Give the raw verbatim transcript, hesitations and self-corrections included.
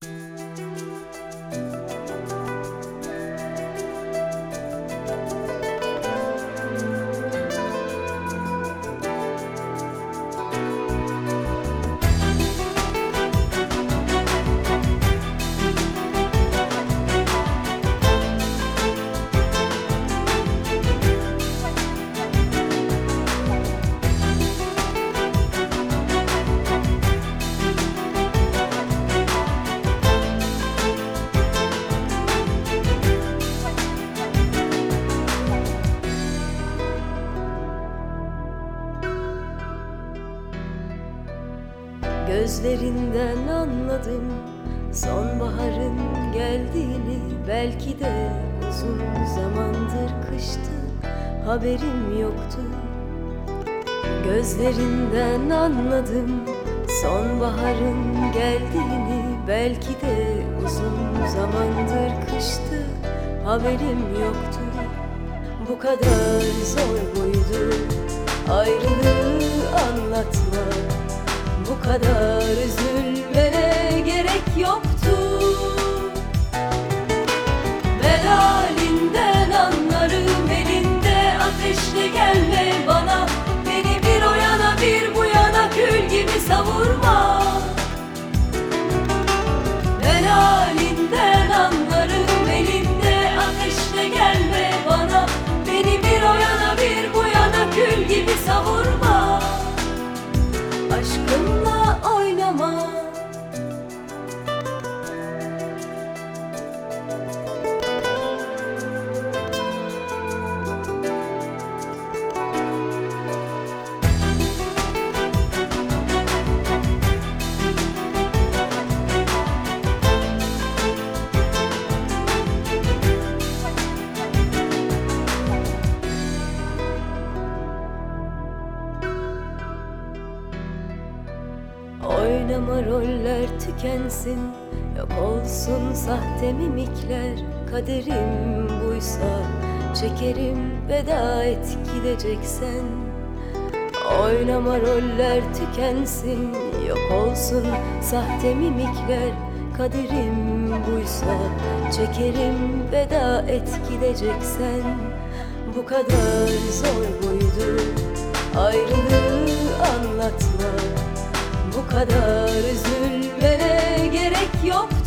Gözlerinden anladım sonbaharın geldiğini. Belki de uzun zamandır kıştı, haberim yoktu. Gözlerinden anladım sonbaharın geldiğini. Belki de uzun zamandır kıştı, haberim yoktu. Bu kadar zor muydu ayrılığı anlatmak? Bu kadar üzülmene gerek yoktu. Ben halinden anlarım, elinde ateşle gelme bana. Beni bir o yana bir bu yana kül gibi savurma. Ben halinden anlarım, elinde ateşle gelme bana. Beni bir o yana bir bu yana kül gibi savurma. Aşkımla oynama. Oynama roller tükensin, yok olsun sahte mimikler. Kaderim buysa çekerim, veda et gideceksen. Oynama roller tükensin, yok olsun sahte mimikler. Kaderim buysa çekerim, veda et gideceksen. Bu kadar zor muydu ayrılığı anlatmak? Bu kadar üzülmene gerek yok.